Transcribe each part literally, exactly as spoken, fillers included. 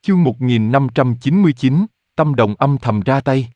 Chương một nghìn năm trăm chín mươi chín, Tâm Đồng âm thầm ra tay.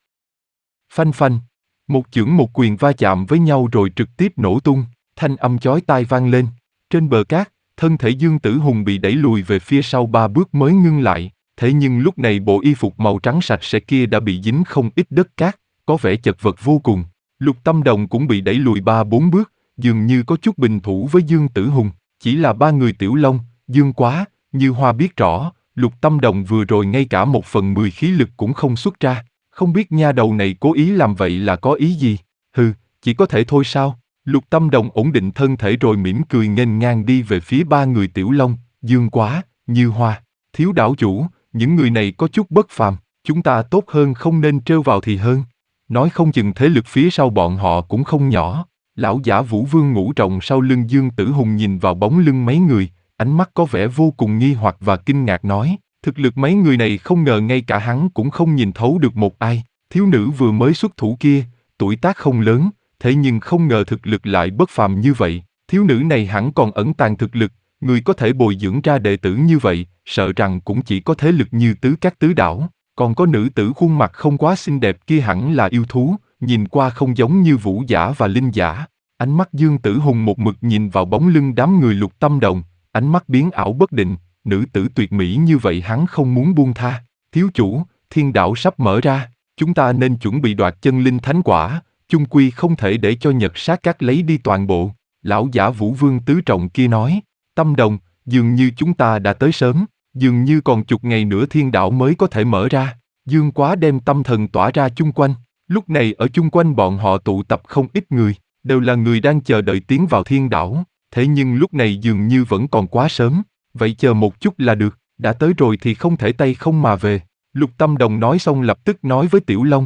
Phanh phanh, một chưởng một quyền va chạm với nhau rồi trực tiếp nổ tung, thanh âm chói tai vang lên. Trên bờ cát, thân thể Dương Tử Hùng bị đẩy lùi về phía sau ba bước mới ngưng lại, thế nhưng lúc này bộ y phục màu trắng sạch sẽ kia đã bị dính không ít đất cát, có vẻ chật vật vô cùng. Lục Tâm Đồng cũng bị đẩy lùi ba bốn bước, dường như có chút bình thủ với Dương Tử Hùng, chỉ là ba người Tiểu Long, Dương Quá, Như Hoa biết rõ. Lục Tâm Đồng vừa rồi ngay cả một phần mười khí lực cũng không xuất ra, không biết nha đầu này cố ý làm vậy là có ý gì. Hừ, chỉ có thể thôi sao? Lục Tâm Đồng ổn định thân thể rồi mỉm cười nghênh ngang đi về phía ba người Tiểu Long, Dương Quá, Như Hoa. Thiếu đảo chủ, những người này có chút bất phàm, chúng ta tốt hơn không nên trêu vào thì hơn. Nói không chừng thế lực phía sau bọn họ cũng không nhỏ. Lão giả Vũ Vương ngủ rộng sau lưng Dương Tử Hùng nhìn vào bóng lưng mấy người, ánh mắt có vẻ vô cùng nghi hoặc và kinh ngạc nói, thực lực mấy người này không ngờ ngay cả hắn cũng không nhìn thấu được một ai. Thiếu nữ vừa mới xuất thủ kia, tuổi tác không lớn, thế nhưng không ngờ thực lực lại bất phàm như vậy. Thiếu nữ này hẳn còn ẩn tàng thực lực, người có thể bồi dưỡng ra đệ tử như vậy, sợ rằng cũng chỉ có thế lực như Tứ Các Tứ Đảo. Còn có nữ tử khuôn mặt không quá xinh đẹp kia hẳn là yêu thú, nhìn qua không giống như vũ giả và linh giả. Ánh mắt Dương Tử Hùng một mực nhìn vào bóng lưng đám người Lục Tâm Đồng, ánh mắt biến ảo bất định, nữ tử tuyệt mỹ như vậy hắn không muốn buông tha. Thiếu chủ, thiên đảo sắp mở ra, chúng ta nên chuẩn bị đoạt chân linh thánh quả, chung quy không thể để cho Nhật Sát Các lấy đi toàn bộ. Lão giả Vũ Vương tứ trọng kia nói, Tâm Đồng, dường như chúng ta đã tới sớm, dường như còn chục ngày nữa thiên đảo mới có thể mở ra. Dương Quá đem tâm thần tỏa ra chung quanh, lúc này ở chung quanh bọn họ tụ tập không ít người, đều là người đang chờ đợi tiến vào thiên đảo. Thế nhưng lúc này dường như vẫn còn quá sớm, vậy chờ một chút là được, đã tới rồi thì không thể tay không mà về. Lục Tâm Đồng nói xong lập tức nói với Tiểu Long.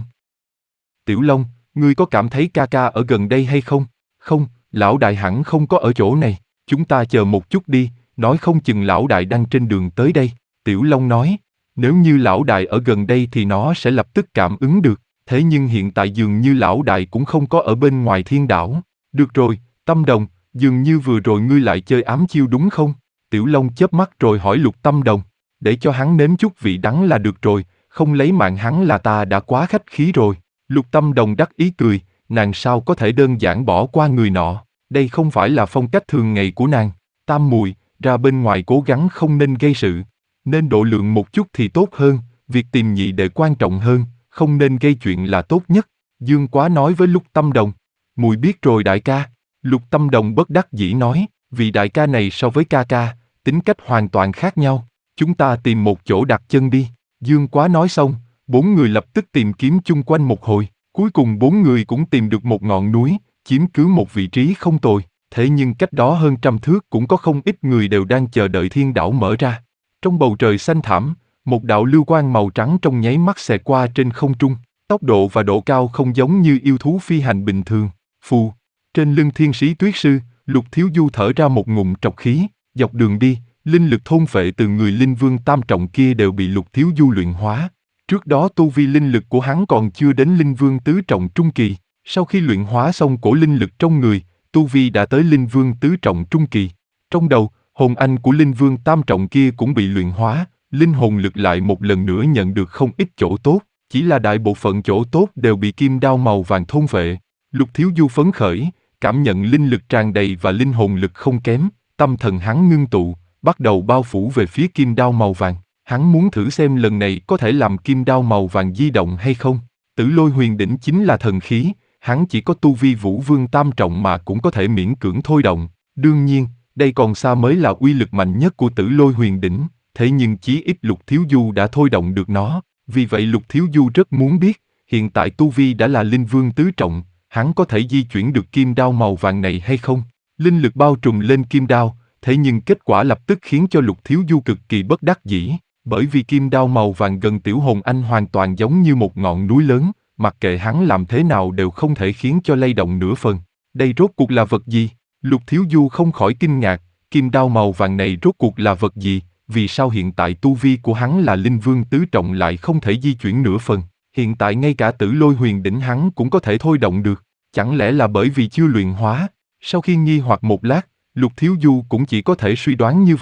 Tiểu Long, ngươi có cảm thấy ca ca ở gần đây hay không? Không, lão đại hẳn không có ở chỗ này, chúng ta chờ một chút đi, nói không chừng lão đại đang trên đường tới đây. Tiểu Long nói, nếu như lão đại ở gần đây thì nó sẽ lập tức cảm ứng được, thế nhưng hiện tại dường như lão đại cũng không có ở bên ngoài thiên đảo. Được rồi, Tâm Đồng, dường như vừa rồi ngươi lại chơi ám chiêu đúng không? Tiểu Long chớp mắt rồi hỏi Lục Tâm Đồng, để cho hắn nếm chút vị đắng là được rồi, không lấy mạng hắn là ta đã quá khách khí rồi. Lục Tâm Đồng đắc ý cười, nàng sao có thể đơn giản bỏ qua người nọ, đây không phải là phong cách thường ngày của nàng. Tam muội, ra bên ngoài cố gắng không nên gây sự, nên độ lượng một chút thì tốt hơn, việc tìm nhị đệ quan trọng hơn, không nên gây chuyện là tốt nhất. Dương Quá nói với Lục Tâm Đồng, muội biết rồi đại ca. Lục Tâm Đồng bất đắc dĩ nói, vì đại ca này so với ca ca, tính cách hoàn toàn khác nhau, chúng ta tìm một chỗ đặt chân đi. Dương Quá nói xong, bốn người lập tức tìm kiếm chung quanh một hồi, cuối cùng bốn người cũng tìm được một ngọn núi, chiếm cứ một vị trí không tồi, thế nhưng cách đó hơn trăm thước cũng có không ít người đều đang chờ đợi thiên đảo mở ra. Trong bầu trời xanh thẳm, một đạo lưu quang màu trắng trong nháy mắt xẹt qua trên không trung, tốc độ và độ cao không giống như yêu thú phi hành bình thường. Phù, trên lưng thiên sĩ tuyết sư, Lục Thiếu Du thở ra một ngụm trọc khí, dọc đường đi, linh lực thôn phệ từ người linh vương tam trọng kia đều bị Lục Thiếu Du luyện hóa. Trước đó tu vi linh lực của hắn còn chưa đến linh vương tứ trọng trung kỳ, sau khi luyện hóa xong cổ linh lực trong người, tu vi đã tới linh vương tứ trọng trung kỳ. Trong đầu, hồn anh của linh vương tam trọng kia cũng bị luyện hóa, linh hồn lực lại một lần nữa nhận được không ít chỗ tốt, chỉ là đại bộ phận chỗ tốt đều bị kim đao màu vàng thôn phệ. Lục Thiếu Du phấn khởi, cảm nhận linh lực tràn đầy và linh hồn lực không kém, tâm thần hắn ngưng tụ, bắt đầu bao phủ về phía kim đao màu vàng. Hắn muốn thử xem lần này có thể làm kim đao màu vàng di động hay không. Tử Lôi Huyền Đỉnh chính là thần khí, hắn chỉ có tu vi Vũ Vương tam trọng mà cũng có thể miễn cưỡng thôi động. Đương nhiên, đây còn xa mới là uy lực mạnh nhất của Tử Lôi Huyền Đỉnh, thế nhưng chí ít Lục Thiếu Du đã thôi động được nó. Vì vậy Lục Thiếu Du rất muốn biết, hiện tại tu vi đã là linh vương tứ trọng, hắn có thể di chuyển được kim đao màu vàng này hay không? Linh lực bao trùm lên kim đao, thế nhưng kết quả lập tức khiến cho Lục Thiếu Du cực kỳ bất đắc dĩ, bởi vì kim đao màu vàng gần tiểu hồn anh hoàn toàn giống như một ngọn núi lớn, mặc kệ hắn làm thế nào đều không thể khiến cho lay động nửa phần. Đây rốt cuộc là vật gì? Lục Thiếu Du không khỏi kinh ngạc, kim đao màu vàng này rốt cuộc là vật gì? Vì sao hiện tại tu vi của hắn là linh vương tứ trọng lại không thể di chuyển nửa phần? Hiện tại ngay cả Tử Lôi Huyền Đỉnh hắn cũng có thể thôi động được, chẳng lẽ là bởi vì chưa luyện hóa? Sau khi nghi hoặc một lát, Lục Thiếu Du cũng chỉ có thể suy đoán như vậy.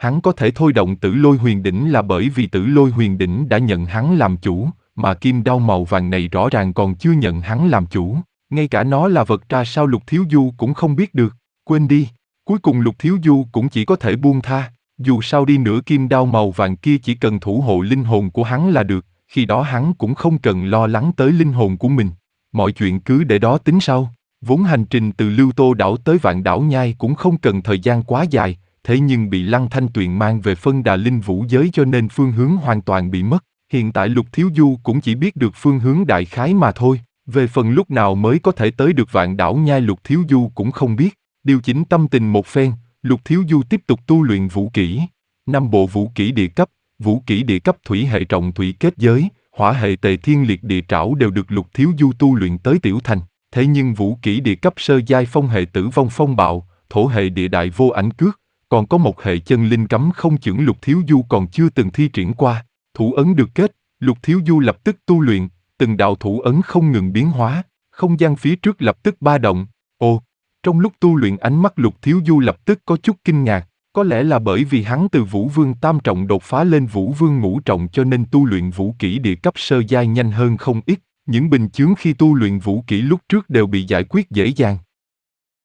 Hắn có thể thôi động tử lôi huyền đỉnh là bởi vì tử lôi huyền đỉnh đã nhận hắn làm chủ, mà kim đao màu vàng này rõ ràng còn chưa nhận hắn làm chủ. Ngay cả nó là vật ra sao Lục Thiếu Du cũng không biết được. Quên đi, cuối cùng Lục Thiếu Du cũng chỉ có thể buông tha. Dù sao đi nữa kim đao màu vàng kia chỉ cần thủ hộ linh hồn của hắn là được, khi đó hắn cũng không cần lo lắng tới linh hồn của mình. Mọi chuyện cứ để đó tính sau. Vốn hành trình từ Lưu Tô đảo tới Vạn Đảo Nhai cũng không cần thời gian quá dài, thế nhưng bị Lăng Thanh Tuyền mang về phân đà linh vũ giới cho nên phương hướng hoàn toàn bị mất. Hiện tại Lục Thiếu Du cũng chỉ biết được phương hướng đại khái mà thôi. Về phần lúc nào mới có thể tới được Vạn Đảo Nhai Lục Thiếu Du cũng không biết. Điều chỉnh tâm tình một phen, Lục Thiếu Du tiếp tục tu luyện vũ kỹ. Năm bộ vũ kỹ địa cấp, vũ kỹ địa cấp thủy hệ trọng thủy kết giới, hỏa hệ tề thiên liệt địa trảo đều được Lục Thiếu Du tu luyện tới tiểu thành. Thế nhưng vũ kỹ địa cấp sơ giai phong hệ tử vong phong bạo, thổ hệ địa đại vô ảnh cước, còn có một hệ chân linh cấm không chưởng Lục Thiếu Du còn chưa từng thi triển qua. Thủ ấn được kết, Lục Thiếu Du lập tức tu luyện, từng đạo thủ ấn không ngừng biến hóa, không gian phía trước lập tức ba động. Ồ, trong lúc tu luyện ánh mắt Lục Thiếu Du lập tức có chút kinh ngạc, có lẽ là bởi vì hắn từ Vũ Vương tam trọng đột phá lên Vũ Vương ngũ trọng cho nên tu luyện vũ kỹ địa cấp sơ giai nhanh hơn không ít. Những bình chướng khi tu luyện vũ kỹ lúc trước đều bị giải quyết dễ dàng.